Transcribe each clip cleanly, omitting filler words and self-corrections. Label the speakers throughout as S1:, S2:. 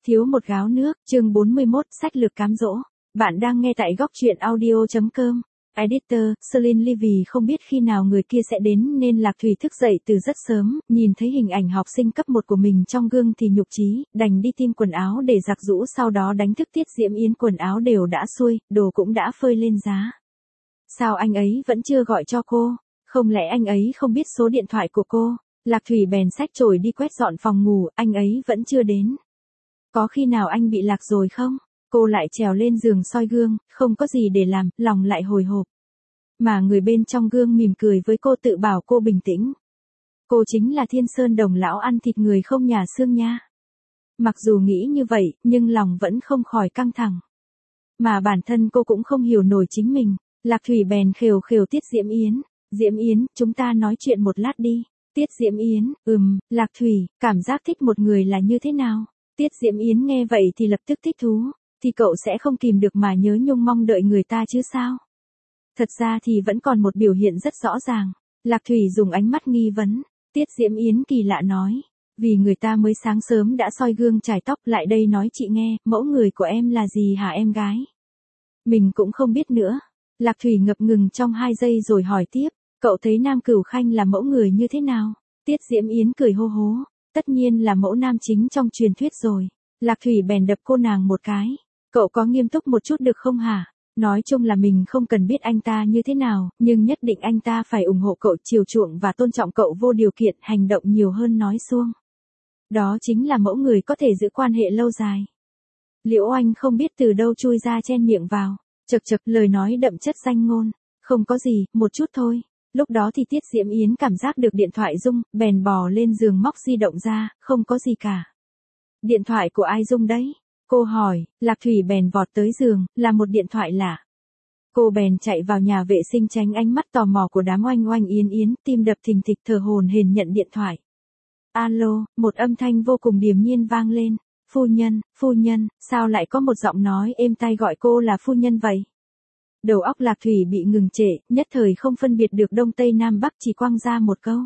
S1: Thiếu một gáo nước, chương 41, sách lược cám dỗ. Bạn đang nghe tại góc truyện audio.com. Editor, Celine Levy không biết khi nào người kia sẽ đến nên Lạc Thủy thức dậy từ rất sớm, nhìn thấy hình ảnh học sinh cấp 1 của mình trong gương thì nhục chí, đành đi tìm quần áo để giặt giũ, sau đó đánh thức Tiết Diễm Yến. Quần áo đều đã xuôi, đồ cũng đã phơi lên giá. Sao anh ấy vẫn chưa gọi cho cô? Không lẽ anh ấy không biết số điện thoại của cô? Lạc Thủy bèn xách chổi đi quét dọn phòng ngủ, anh ấy vẫn chưa đến. Có khi nào anh bị lạc rồi không? Cô lại trèo lên giường soi gương, không có gì để làm, lòng lại hồi hộp. Mà người bên trong gương mỉm cười với cô, tự bảo cô bình tĩnh. Cô chính là Thiên Sơn Đồng lão ăn thịt người không nhả xương nha. Mặc dù nghĩ như vậy, nhưng lòng vẫn không khỏi căng thẳng. Mà bản thân cô cũng không hiểu nổi chính mình. Lạc Thủy bèn khều khều Tiết Diễm Yến. Diễm Yến, chúng ta nói chuyện một lát đi. Tiết Diễm Yến, Lạc Thủy, cảm giác thích một người là như thế nào? Tiết Diễm Yến nghe vậy thì lập tức thích thú, thì cậu sẽ không kìm được mà nhớ nhung mong đợi người ta chứ sao? Thật ra thì vẫn còn một biểu hiện rất rõ ràng. Lạc Thủy dùng ánh mắt nghi vấn. Tiết Diễm Yến kỳ lạ nói. Vì người ta mới sáng sớm đã soi gương chải tóc, lại đây nói chị nghe, mẫu người của em là gì hả em gái? Mình cũng không biết nữa. Lạc Thủy ngập ngừng trong 2 giây rồi hỏi tiếp. Cậu thấy Nam Cửu Khanh là mẫu người như thế nào? Tiết Diễm Yến cười hô hố. Tất nhiên là mẫu nam chính trong truyền thuyết rồi. Lạc Thủy bèn đập cô nàng một cái. Cậu có nghiêm túc một chút được không hả? Nói chung là mình không cần biết anh ta như thế nào, nhưng nhất định anh ta phải ủng hộ cậu, chiều chuộng và tôn trọng cậu vô điều kiện, hành động nhiều hơn nói suông. Đó chính là mẫu người có thể giữ quan hệ lâu dài. Liễu Anh không biết từ đâu chui ra chen miệng vào. Chật chật, lời nói đậm chất danh ngôn. Không có gì, một chút thôi. Lúc đó thì Tiết Diễm Yến cảm giác được điện thoại rung, bèn bò lên giường móc di động ra, không có gì cả. Điện thoại của ai rung đấy? Cô hỏi. Lạc Thủy bèn vọt tới giường, là một điện thoại lạ. Cô bèn chạy vào nhà vệ sinh tránh ánh mắt tò mò của đám Oanh Oanh Yến Yến, tim đập thình thịch, thở hổn hển nhận điện thoại. Alo, một âm thanh vô cùng điềm nhiên vang lên. Phu nhân, sao lại có một giọng nói êm tai gọi cô là phu nhân vậy? Đầu óc Lạc Thủy bị ngừng trệ, nhất thời không phân biệt được đông tây nam bắc, chỉ quăng ra một câu.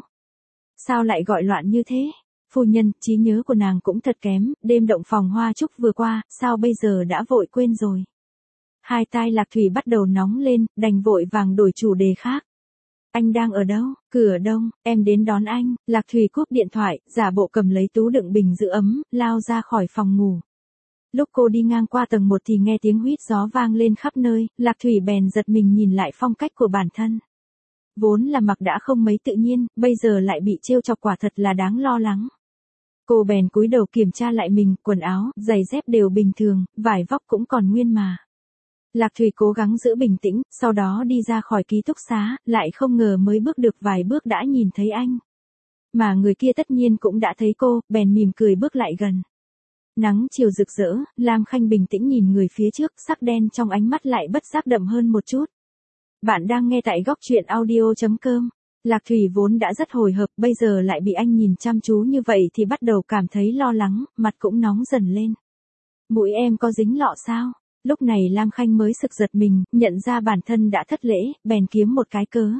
S1: Sao lại gọi loạn như thế? Phu nhân, trí nhớ của nàng cũng thật kém, đêm động phòng hoa trúc vừa qua, sao bây giờ đã vội quên rồi? Hai tai Lạc Thủy bắt đầu nóng lên, đành vội vàng đổi chủ đề khác. Anh đang ở đâu? Cửa đông, em đến đón anh. Lạc Thủy cúp điện thoại, giả bộ cầm lấy túi đựng bình giữ ấm, lao ra khỏi phòng ngủ. Lúc cô đi ngang qua tầng 1 thì nghe tiếng huýt gió vang lên khắp nơi, Lạc Thủy bèn giật mình nhìn lại phong cách của bản thân. Vốn là mặc đã không mấy tự nhiên, bây giờ lại bị trêu chọc, quả thật là đáng lo lắng. Cô bèn cúi đầu kiểm tra lại mình, quần áo, giày dép đều bình thường, vải vóc cũng còn nguyên mà. Lạc Thủy cố gắng giữ bình tĩnh, sau đó đi ra khỏi ký túc xá, lại không ngờ mới bước được vài bước đã nhìn thấy anh. Mà người kia tất nhiên cũng đã thấy cô, bèn mỉm cười bước lại gần. Nắng chiều rực rỡ, Lam Khanh bình tĩnh nhìn người phía trước, sắc đen trong ánh mắt lại bất giác đậm hơn một chút. Bạn đang nghe tại góc truyện audio.com. Lạc Thủy vốn đã rất hồi hộp, bây giờ lại bị anh nhìn chăm chú như vậy thì bắt đầu cảm thấy lo lắng, mặt cũng nóng dần lên. Mũi em có dính lọ sao? Lúc này Lam Khanh mới sực giật mình, nhận ra bản thân đã thất lễ, bèn kiếm một cái cớ.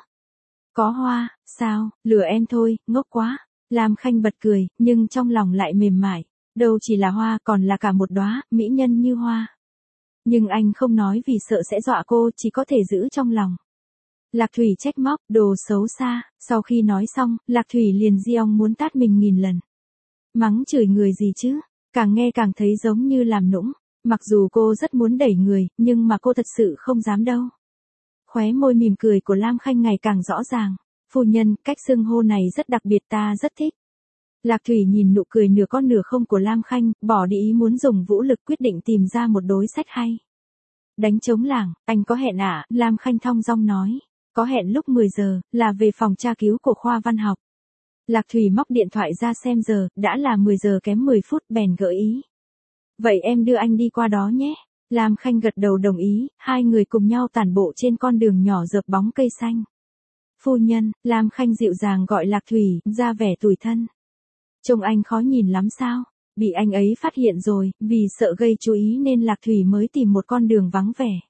S1: Có hoa, sao, lừa em thôi, ngốc quá. Lam Khanh bật cười, nhưng trong lòng lại mềm mại. Đâu chỉ là hoa, còn là cả một đóa mỹ nhân như hoa. Nhưng anh không nói vì sợ sẽ dọa cô, chỉ có thể giữ trong lòng. Lạc Thủy trách móc, đồ xấu xa. Sau khi nói xong, Lạc Thủy liền di ong muốn tát mình 1000 lần. Mắng chửi người gì chứ, càng nghe càng thấy giống như làm nũng. Mặc dù cô rất muốn đẩy người, nhưng mà cô thật sự không dám đâu. Khóe môi mỉm cười của Lam Khanh ngày càng rõ ràng. Phu nhân, cách xưng hô này rất đặc biệt, ta rất thích. Lạc Thủy nhìn nụ cười nửa có nửa không của Lam Khanh, bỏ đi ý muốn dùng vũ lực, quyết định tìm ra một đối sách hay. Đánh trống lảng, anh có hẹn à? Lam Khanh thong dong nói. Có hẹn lúc 10 giờ, là về phòng tra cứu của khoa văn học. Lạc Thủy móc điện thoại ra xem giờ, đã là 10 giờ kém 10 phút, bèn gợi ý. Vậy em đưa anh đi qua đó nhé. Lam Khanh gật đầu đồng ý, hai người cùng nhau tản bộ trên con đường nhỏ rợp bóng cây xanh. Phu nhân, Lam Khanh dịu dàng gọi Lạc Thủy, ra vẻ tủi thân. Trông anh khó nhìn lắm sao? Bị anh ấy phát hiện rồi, vì sợ gây chú ý nên Lạc Thủy mới tìm một con đường vắng vẻ.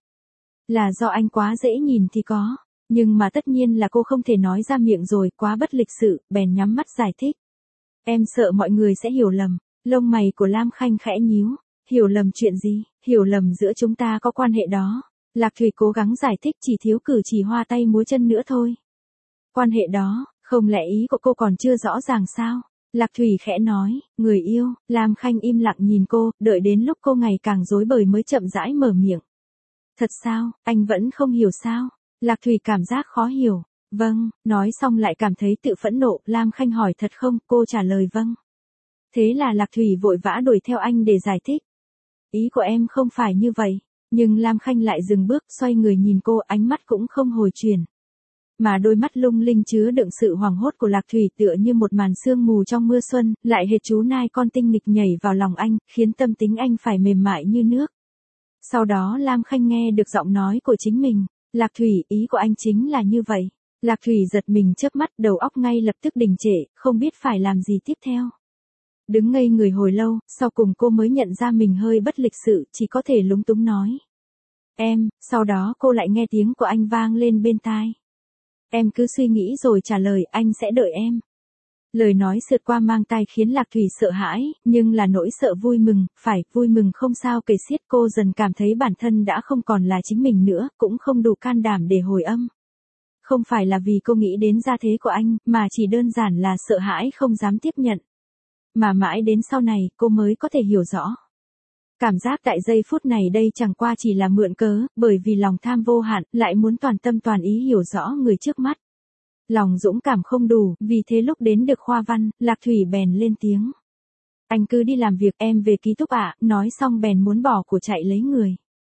S1: Là do anh quá dễ nhìn thì có, nhưng mà tất nhiên là cô không thể nói ra miệng rồi, quá bất lịch sự, bèn nhắm mắt giải thích. Em sợ mọi người sẽ hiểu lầm. Lông mày của Lam Khanh khẽ nhíu, hiểu lầm chuyện gì, hiểu lầm giữa chúng ta có quan hệ đó. Lạc Thủy cố gắng giải thích chỉ thiếu cử chỉ hoa tay múa chân nữa thôi. Quan hệ đó, không lẽ ý của cô còn chưa rõ ràng sao? Lạc Thủy khẽ nói, người yêu. Lam Khanh im lặng nhìn cô, đợi đến lúc cô ngày càng rối bời mới chậm rãi mở miệng. Thật sao, anh vẫn không hiểu sao? Lạc Thủy cảm giác khó hiểu. Vâng, nói xong lại cảm thấy tự phẫn nộ. Lam Khanh hỏi thật không, cô trả lời vâng. Thế là Lạc Thủy vội vã đuổi theo anh để giải thích. Ý của em không phải như vậy. Nhưng Lam Khanh lại dừng bước, xoay người nhìn cô, ánh mắt cũng không hồi chuyển. Mà đôi mắt lung linh chứa đựng sự hoảng hốt của Lạc Thủy tựa như một màn sương mù trong mưa xuân, lại hệt chú nai con tinh nghịch nhảy vào lòng anh, khiến tâm tính anh phải mềm mại như nước. Sau đó Lam Khanh nghe được giọng nói của chính mình. Lạc Thủy, ý của anh chính là như vậy. Lạc Thủy giật mình chớp mắt, đầu óc ngay lập tức đình trệ, không biết phải làm gì tiếp theo. Đứng ngây người hồi lâu, sau cùng cô mới nhận ra mình hơi bất lịch sự, chỉ có thể lúng túng nói. Em, sau đó cô lại nghe tiếng của anh vang lên bên tai. Em cứ suy nghĩ rồi trả lời, anh sẽ đợi em. Lời nói sượt qua mang tai khiến Lạc Thủy sợ hãi, nhưng là nỗi sợ vui mừng, phải, vui mừng không sao kể xiết. Cô dần cảm thấy bản thân đã không còn là chính mình nữa, cũng không đủ can đảm để hồi âm. Không phải là vì cô nghĩ đến gia thế của anh, mà chỉ đơn giản là sợ hãi không dám tiếp nhận. Mà mãi đến sau này, cô mới có thể hiểu rõ. Cảm giác tại giây phút này đây chẳng qua chỉ là mượn cớ, bởi vì lòng tham vô hạn, lại muốn toàn tâm toàn ý hiểu rõ người trước mắt. Lòng dũng cảm không đủ, vì thế lúc đến được khoa văn, Lạc Thủy bèn lên tiếng. Anh cứ đi làm việc, em về ký túc ạ. Nói xong bèn muốn bỏ của chạy lấy người.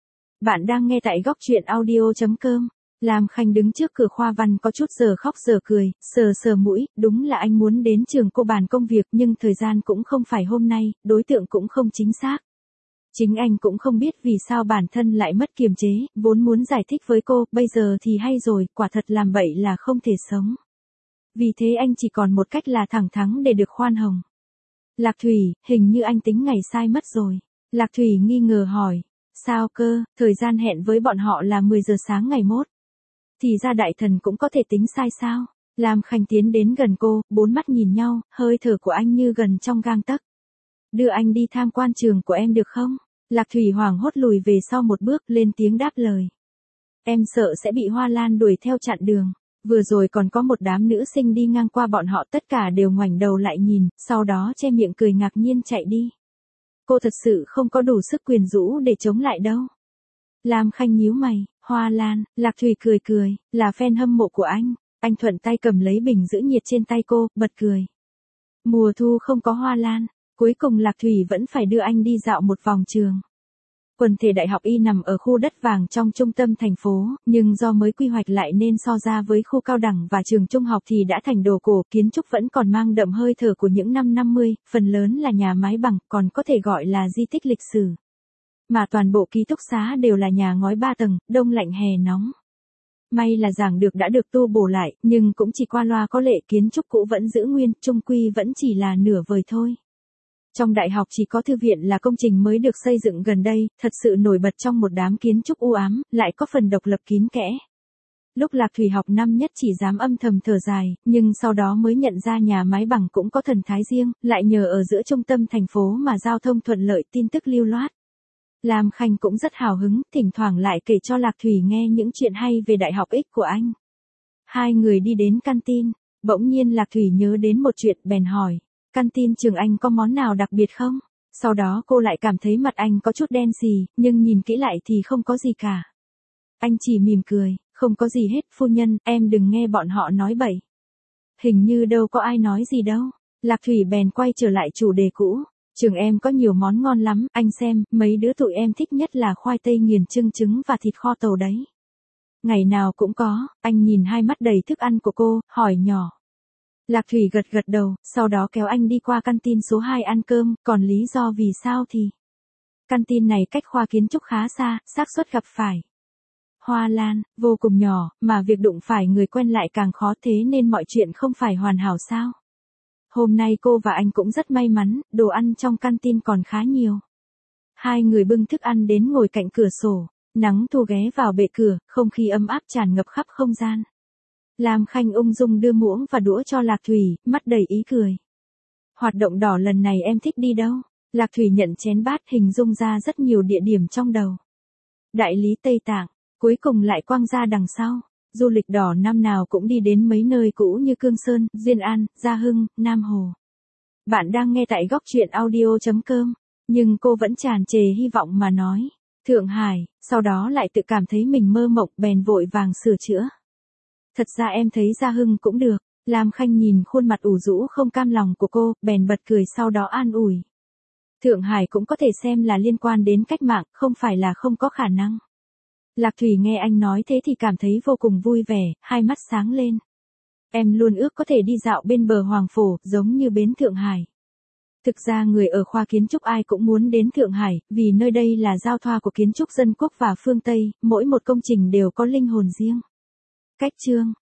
S1: Bạn đang nghe tại góc truyện audio.com. Lam Khanh đứng trước cửa khoa văn có chút giờ khóc giờ cười, sờ sờ mũi, đúng là anh muốn đến trường cô bàn công việc nhưng thời gian cũng không phải hôm nay, đối tượng cũng không chính xác. Chính anh cũng không biết vì sao bản thân lại mất kiềm chế, vốn muốn giải thích với cô, bây giờ thì hay rồi, quả thật làm vậy là không thể sống. Vì thế anh chỉ còn một cách là thẳng thắn để được khoan hồng. Lạc Thủy, hình như anh tính ngày sai mất rồi. Lạc Thủy nghi ngờ hỏi, sao cơ, thời gian hẹn với bọn họ là 10 giờ sáng ngày mốt. Thì ra đại thần cũng có thể tính sai sao? Lam Khanh tiến đến gần cô, bốn mắt nhìn nhau, hơi thở của anh như gần trong gang tấc. Đưa anh đi tham quan trường của em được không? Lạc Thủy hoảng hốt lùi về sau một bước, lên tiếng đáp lời. Em sợ sẽ bị Hoa Lan đuổi theo chặn đường. Vừa rồi còn có một đám nữ sinh đi ngang qua bọn họ, tất cả đều ngoảnh đầu lại nhìn, sau đó che miệng cười ngạc nhiên chạy đi. Cô thật sự không có đủ sức quyến rũ để chống lại đâu. Lam Khanh nhíu mày, Hoa Lan. Lạc Thủy cười cười, là fan hâm mộ của anh. Anh thuận tay cầm lấy bình giữ nhiệt trên tay cô, bật cười. Mùa thu không có Hoa Lan. Cuối cùng Lạc Thủy vẫn phải đưa anh đi dạo một vòng trường. Quần thể Đại học Y nằm ở khu đất vàng trong trung tâm thành phố, nhưng do mới quy hoạch lại nên so ra với khu cao đẳng và trường trung học thì đã thành đồ cổ, kiến trúc vẫn còn mang đậm hơi thở của những năm 50, phần lớn là nhà mái bằng, còn có thể gọi là di tích lịch sử. Mà toàn bộ ký túc xá đều là nhà ngói 3 tầng, đông lạnh hè nóng. May là giảng được đã được tu bổ lại, nhưng cũng chỉ qua loa có lệ, kiến trúc cũ vẫn giữ nguyên, chung quy vẫn chỉ là nửa vời thôi. Trong đại học chỉ có thư viện là công trình mới được xây dựng gần đây, thật sự nổi bật trong một đám kiến trúc u ám, lại có phần độc lập kín kẽ. Lúc Lạc Thủy học năm nhất chỉ dám âm thầm thở dài, nhưng sau đó mới nhận ra nhà mái bằng cũng có thần thái riêng, lại nhờ ở giữa trung tâm thành phố mà giao thông thuận lợi, tin tức lưu loát. Lam Khanh cũng rất hào hứng, thỉnh thoảng lại kể cho Lạc Thủy nghe những chuyện hay về đại học X của anh. Hai người đi đến canteen, bỗng nhiên Lạc Thủy nhớ đến một chuyện bèn hỏi. Canteen trường anh có món nào đặc biệt không? Sau đó cô lại cảm thấy mặt anh có chút đen xì, nhưng nhìn kỹ lại thì không có gì cả. Anh chỉ mỉm cười, không có gì hết, phu nhân, em đừng nghe bọn họ nói bậy. Hình như đâu có ai nói gì đâu. Lạc Thủy bèn quay trở lại chủ đề cũ. Trường em có nhiều món ngon lắm, anh xem, mấy đứa tụi em thích nhất là khoai tây nghiền chưng trứng và thịt kho tàu đấy. Ngày nào cũng có, anh nhìn hai mắt đầy thức ăn của cô, hỏi nhỏ. Lạc Thủy gật gật đầu, sau đó kéo anh đi qua canteen số 2 ăn cơm, còn lý do vì sao thì... Canteen này cách khoa kiến trúc khá xa, xác suất gặp phải Hoa Lan, vô cùng nhỏ, mà việc đụng phải người quen lại càng khó, thế nên mọi chuyện không phải hoàn hảo sao. Hôm nay cô và anh cũng rất may mắn, đồ ăn trong canteen còn khá nhiều. Hai người bưng thức ăn đến ngồi cạnh cửa sổ, nắng thu ghé vào bệ cửa, không khí ấm áp tràn ngập khắp không gian. Lam Khanh ung dung đưa muỗng và đũa cho Lạc Thủy, mắt đầy ý cười. Hoạt động đỏ lần này em thích đi đâu? Lạc Thủy nhận chén bát hình dung ra rất nhiều địa điểm trong đầu. Đại lý Tây Tạng, cuối cùng lại quăng ra đằng sau. Du lịch đỏ năm nào cũng đi đến mấy nơi cũ như Cương Sơn, Diên An, Gia Hưng, Nam Hồ. Bạn đang nghe tại góc truyện audio.com, nhưng cô vẫn tràn trề hy vọng mà nói. Thượng Hải, sau đó lại tự cảm thấy mình mơ mộng bèn vội vàng sửa chữa. Thật ra em thấy Gia Hưng cũng được. Lam Khanh nhìn khuôn mặt ủ rũ không cam lòng của cô, bèn bật cười sau đó an ủi. Thượng Hải cũng có thể xem là liên quan đến cách mạng, không phải là không có khả năng. Lạc Thủy nghe anh nói thế thì cảm thấy vô cùng vui vẻ, hai mắt sáng lên. Em luôn ước có thể đi dạo bên bờ Hoàng Phổ, giống như bến Thượng Hải. Thực ra người ở khoa kiến trúc ai cũng muốn đến Thượng Hải, vì nơi đây là giao thoa của kiến trúc dân quốc và phương Tây, mỗi một công trình đều có linh hồn riêng. Cách chương